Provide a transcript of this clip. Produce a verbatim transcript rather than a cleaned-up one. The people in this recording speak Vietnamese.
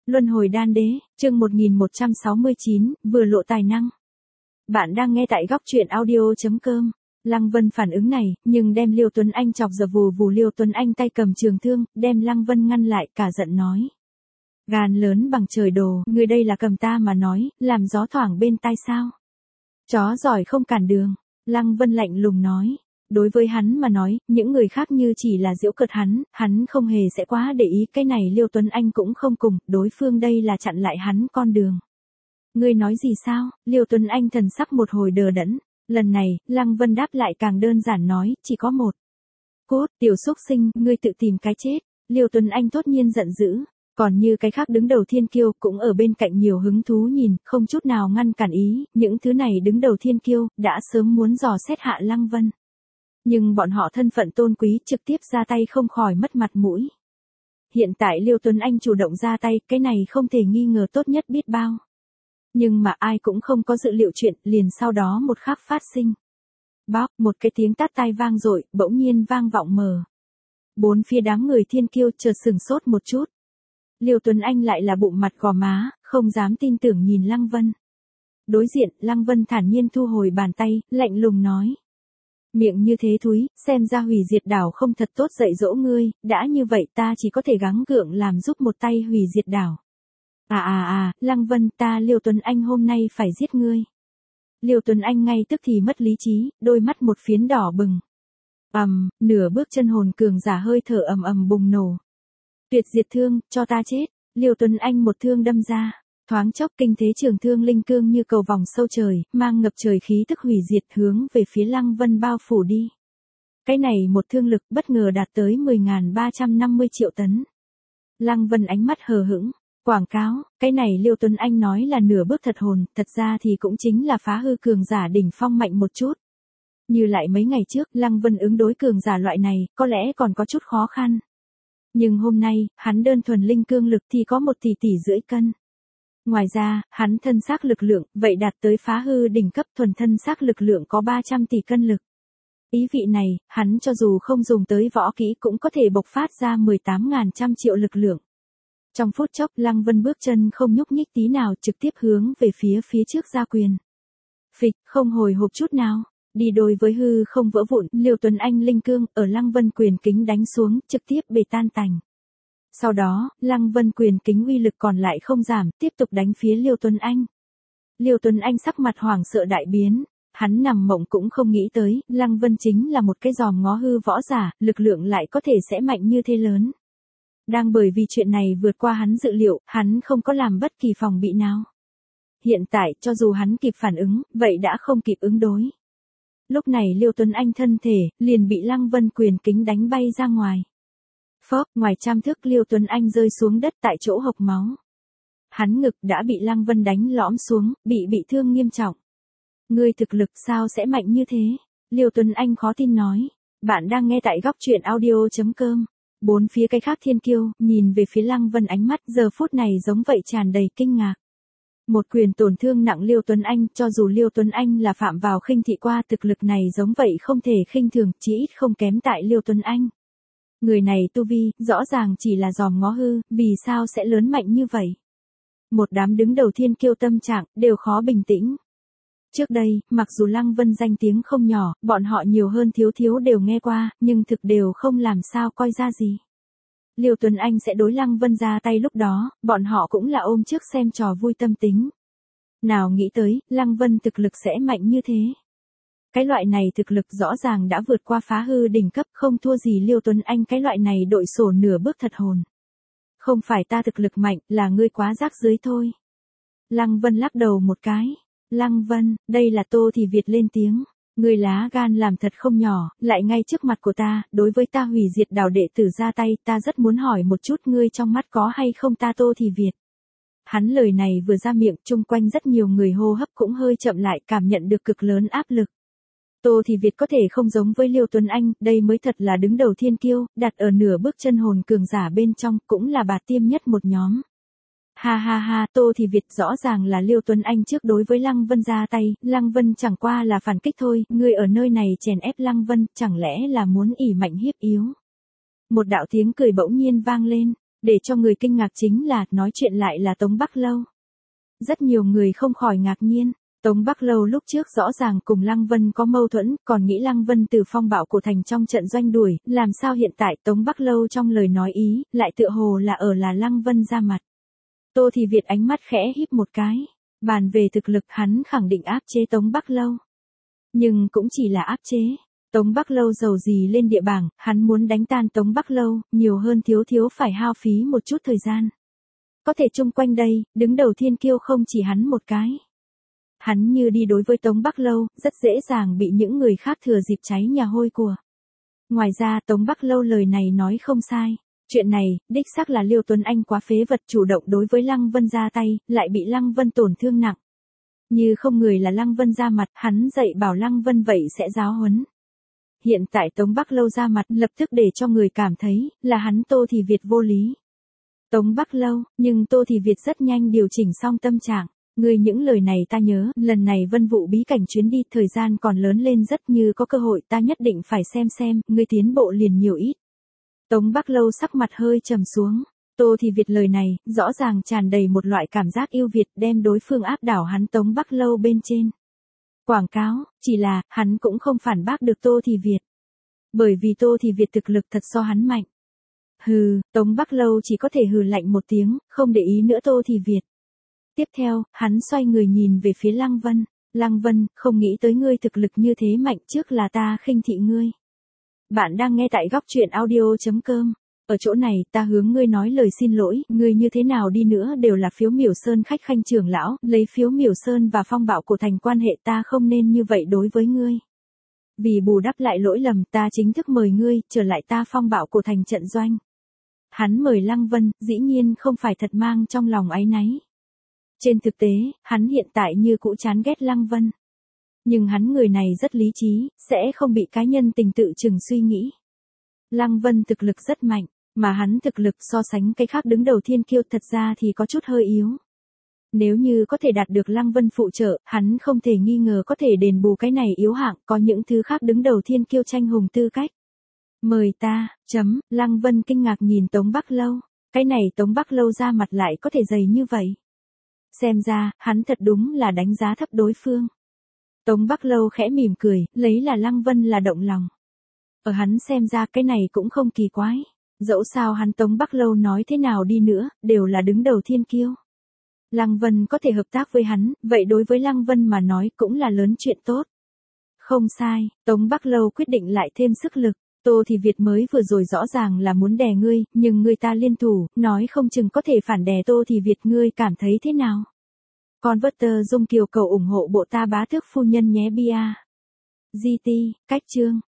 Luân hồi đan đế, chương một nghìn một trăm sáu mươi chín, vừa lộ tài năng. Bạn đang nghe tại góc truyện audio chấm com. Lăng Vân phản ứng này, nhưng đem Liêu Tuấn Anh chọc giờ vù vù. Liêu Tuấn Anh tay cầm trường thương, đem Lăng Vân ngăn lại, cả giận nói. Gan lớn bằng trời đồ, người đây là cầm ta mà nói, làm gió thoảng bên tai sao? Chó giỏi không cản đường, Lăng Vân lạnh lùng nói. Đối với hắn mà nói, những người khác như chỉ là giễu cợt hắn, hắn không hề sẽ quá để ý. Cái này Liêu Tuấn Anh cũng không cùng, đối phương đây là chặn lại hắn con đường. Ngươi nói gì sao? Liêu Tuấn Anh thần sắc một hồi đờ đẫn. Lần này, Lăng Vân đáp lại càng đơn giản nói, chỉ có một. Cốt, tiểu xúc sinh, ngươi tự tìm cái chết. Liêu Tuấn Anh thốt nhiên giận dữ. Còn như cái khác đứng đầu thiên kiêu cũng ở bên cạnh nhiều hứng thú nhìn, không chút nào ngăn cản ý. Những thứ này đứng đầu thiên kiêu, đã sớm muốn dò xét hạ Lăng Vân. Nhưng bọn họ thân phận tôn quý trực tiếp ra tay không khỏi mất mặt mũi. Hiện tại Liêu Tuấn Anh chủ động ra tay, cái này không thể nghi ngờ tốt nhất biết bao. Nhưng mà ai cũng không có dự liệu chuyện, liền sau đó một khắc phát sinh. Bóp, một cái tiếng tát tai vang dội, bỗng nhiên vang vọng mờ. Bốn phía đám người thiên kiêu chợt sừng sốt một chút. Liêu Tuấn Anh lại là bụng mặt gò má, không dám tin tưởng nhìn Lăng Vân. Đối diện, Lăng Vân thản nhiên thu hồi bàn tay, lạnh lùng nói. Miệng như thế thúi, xem ra hủy diệt đảo không thật tốt dạy dỗ ngươi, đã như vậy ta chỉ có thể gắng gượng làm giúp một tay hủy diệt đảo. À à à, Lăng Vân, ta Liêu Tuấn Anh hôm nay phải giết ngươi. Liêu Tuấn Anh ngay tức thì mất lý trí, đôi mắt một phiến đỏ bừng. Ầm, um, nửa bước chân hồn cường giả hơi thở ầm ầm bùng nổ. Tuyệt diệt thương, cho ta chết. Liêu Tuấn Anh một thương đâm ra. Thoáng chốc kinh thế trường thương linh cương như cầu vòng sâu trời, mang ngập trời khí tức hủy diệt hướng về phía Lăng Vân bao phủ đi. Cái này một thương lực bất ngờ đạt tới mười nghìn ba trăm năm mươi triệu tấn. Lăng Vân ánh mắt hờ hững, quảng cáo, cái này Liêu Tuấn Anh nói là nửa bước thật hồn, thật ra thì cũng chính là phá hư cường giả đỉnh phong mạnh một chút. Như lại mấy ngày trước, Lăng Vân ứng đối cường giả loại này, có lẽ còn có chút khó khăn. Nhưng hôm nay, hắn đơn thuần linh cương lực thì có một tỷ tỷ rưỡi cân. Ngoài ra, hắn thân xác lực lượng, vậy đạt tới phá hư đỉnh cấp thuần thân xác lực lượng có ba trăm tỷ cân lực. Ý vị này, hắn cho dù không dùng tới võ kỹ cũng có thể bộc phát ra mười tám nghìn trăm triệu lực lượng. Trong phút chốc, Lăng Vân bước chân không nhúc nhích tí nào, trực tiếp hướng về phía phía trước ra quyền. Phịch, không hồi hộp chút nào, đi đôi với hư không vỡ vụn, Liêu Tuấn Anh linh cương ở Lăng Vân quyền kính đánh xuống, trực tiếp bể tan tành. Sau đó, Lăng Vân quyền kính uy lực còn lại không giảm, tiếp tục đánh phía Liêu Tuấn Anh. Liêu Tuấn Anh sắc mặt hoảng sợ đại biến, hắn nằm mộng cũng không nghĩ tới, Lăng Vân chính là một cái giòm ngó hư võ giả, lực lượng lại có thể sẽ mạnh như thế lớn. Đang bởi vì chuyện này vượt qua hắn dự liệu, hắn không có làm bất kỳ phòng bị nào. Hiện tại, cho dù hắn kịp phản ứng, vậy đã không kịp ứng đối. Lúc này Liêu Tuấn Anh thân thể, liền bị Lăng Vân quyền kính đánh bay ra ngoài. Phốc, ngoài trăm thước Liêu Tuấn Anh rơi xuống đất tại chỗ hộc máu. Hắn ngực đã bị Lăng Vân đánh lõm xuống, bị bị thương nghiêm trọng. Ngươi thực lực sao sẽ mạnh như thế? Liêu Tuấn Anh khó tin nói. Bạn đang nghe tại góc truyện audio chấm com. Bốn phía cái khác thiên kiêu, nhìn về phía Lăng Vân ánh mắt giờ phút này giống vậy tràn đầy kinh ngạc. Một quyền tổn thương nặng Liêu Tuấn Anh, cho dù Liêu Tuấn Anh là phạm vào khinh thị qua, thực lực này giống vậy không thể khinh thường, chỉ ít không kém tại Liêu Tuấn Anh. Người này tu vi, rõ ràng chỉ là giòm ngó hư, vì sao sẽ lớn mạnh như vậy? Một đám đứng đầu thiên kiêu tâm trạng, đều khó bình tĩnh. Trước đây, mặc dù Lăng Vân danh tiếng không nhỏ, bọn họ nhiều hơn thiếu thiếu đều nghe qua, nhưng thực đều không làm sao coi ra gì. Liêu Tuấn Anh sẽ đối Lăng Vân ra tay lúc đó, bọn họ cũng là ôm trước xem trò vui tâm tính. Nào nghĩ tới, Lăng Vân thực lực sẽ mạnh như thế. Cái loại này thực lực rõ ràng đã vượt qua phá hư đỉnh cấp, không thua gì Liêu Tuấn Anh cái loại này đội sổ nửa bước thật hồn. Không phải ta thực lực mạnh, là ngươi quá rác rưới thôi. Lăng Vân lắc đầu một cái. Lăng Vân, đây là Tô Thì Việt lên tiếng. Ngươi lá gan làm thật không nhỏ, lại ngay trước mặt của ta, đối với ta hủy diệt đảo đệ tử ra tay, ta rất muốn hỏi một chút ngươi trong mắt có hay không ta Tô Thì Việt. Hắn lời này vừa ra miệng, chung quanh rất nhiều người hô hấp cũng hơi chậm lại, cảm nhận được cực lớn áp lực. Tô Thì Việt có thể không giống với Liêu Tuấn Anh, đây mới thật là đứng đầu thiên kiêu, đặt ở nửa bước chân hồn cường giả bên trong, cũng là bà tiêm nhất một nhóm. Ha ha ha, Tô Thì Việt rõ ràng là Liêu Tuấn Anh trước đối với Lăng Vân ra tay, Lăng Vân chẳng qua là phản kích thôi, ngươi ở nơi này chèn ép Lăng Vân, chẳng lẽ là muốn ỷ mạnh hiếp yếu. Một đạo tiếng cười bỗng nhiên vang lên, Để cho người kinh ngạc chính là, nói chuyện lại là Tống Bắc Lâu. Rất nhiều người không khỏi ngạc nhiên. Tống Bắc Lâu lúc trước rõ ràng cùng Lăng Vân có mâu thuẫn, còn nghĩ Lăng Vân từ phong bạo cổ thành trong trận doanh đuổi, làm sao hiện tại Tống Bắc Lâu trong lời nói ý, lại tựa hồ là ở là Lăng Vân ra mặt. Tô Thì Việt ánh mắt khẽ híp một cái, bàn về thực lực hắn khẳng định áp chế Tống Bắc Lâu. Nhưng cũng chỉ là áp chế. Tống Bắc Lâu giàu gì lên địa bảng, hắn muốn đánh tan Tống Bắc Lâu, nhiều hơn thiếu thiếu phải hao phí một chút thời gian. Có thể chung quanh đây, đứng đầu thiên kiêu không chỉ hắn một cái. Hắn như đi đối với Tống Bắc Lâu, rất dễ dàng bị những người khác thừa dịp cháy nhà hôi của. Ngoài ra Tống Bắc Lâu lời này nói không sai. Chuyện này, đích xác là Liêu Tuấn Anh quá phế vật chủ động đối với Lăng Vân ra tay, lại bị Lăng Vân tổn thương nặng. Như không người là Lăng Vân ra mặt, hắn dạy bảo Lăng Vân vậy sẽ giáo huấn. Hiện tại Tống Bắc Lâu ra mặt lập tức để cho người cảm thấy, là hắn Tô Thì Việt vô lý. Tống Bắc Lâu, nhưng Tô Thì Việt rất nhanh điều chỉnh xong tâm trạng. Ngươi những lời này ta nhớ, lần này Vân Vụ bí cảnh chuyến đi, thời gian còn lớn lên rất, như có cơ hội ta nhất định phải xem xem, ngươi tiến bộ liền nhiều ít. Tống Bắc Lâu sắc mặt hơi trầm xuống. Tô Thì Việt lời này, rõ ràng tràn đầy một loại cảm giác yêu Việt, đem đối phương áp đảo hắn Tống Bắc Lâu bên trên. Quảng cáo, chỉ là, hắn cũng không phản bác được Tô Thì Việt. Bởi vì Tô Thì Việt thực lực thật so hắn mạnh. Hừ, Tống Bắc Lâu chỉ có thể hừ lạnh một tiếng, không để ý nữa Tô Thì Việt. Tiếp theo, hắn xoay người nhìn về phía Lăng Vân. Lăng Vân, không nghĩ tới ngươi thực lực như thế mạnh, trước là ta khinh thị ngươi. Bạn đang nghe tại góc truyện audio chấm com. Ở chỗ này, ta hướng ngươi nói lời xin lỗi, ngươi như thế nào đi nữa đều là Phiếu Miểu Sơn khách khanh trưởng lão, lấy Phiếu Miểu Sơn và phong bạo cổ thành quan hệ, ta không nên như vậy đối với ngươi. Vì bù đắp lại lỗi lầm, ta chính thức mời ngươi, trở lại ta phong bạo cổ thành trận doanh. Hắn mời Lăng Vân, dĩ nhiên không phải thật mang trong lòng áy náy. Trên thực tế, hắn hiện tại như cũ chán ghét Lăng Vân. Nhưng hắn người này rất lý trí, sẽ không bị cá nhân tình tự chừng suy nghĩ. Lăng Vân thực lực rất mạnh, mà hắn thực lực so sánh cái khác đứng đầu thiên kiêu thật ra thì có chút hơi yếu. Nếu như có thể đạt được Lăng Vân phụ trợ, hắn không thể nghi ngờ có thể đền bù cái này yếu hạng, có những thứ khác đứng đầu thiên kiêu tranh hùng tư cách. Mời ta, chấm, Lăng Vân kinh ngạc nhìn Tống Bắc Lâu. Cái này Tống Bắc Lâu ra mặt lại có thể dày như vậy. Xem ra, hắn thật đúng là đánh giá thấp đối phương. Tống Bắc Lâu khẽ mỉm cười, lấy là Lăng Vân là động lòng. Ở hắn xem ra cái này cũng không kỳ quái. Dẫu sao hắn Tống Bắc Lâu nói thế nào đi nữa, đều là đứng đầu thiên kiêu. Lăng Vân có thể hợp tác với hắn, vậy đối với Lăng Vân mà nói cũng là lớn chuyện tốt. Không sai, Tống Bắc Lâu quyết định lại thêm sức lực. Tô Thì Việt mới vừa rồi rõ ràng là muốn đè ngươi, nhưng người ta liên thủ, nói không chừng có thể phản đè Tô Thì Việt, ngươi cảm thấy thế nào? Converter Dung Kiều cầu ủng hộ bộ ta bá tước phu nhân nhé bia. giê tê, cách chương.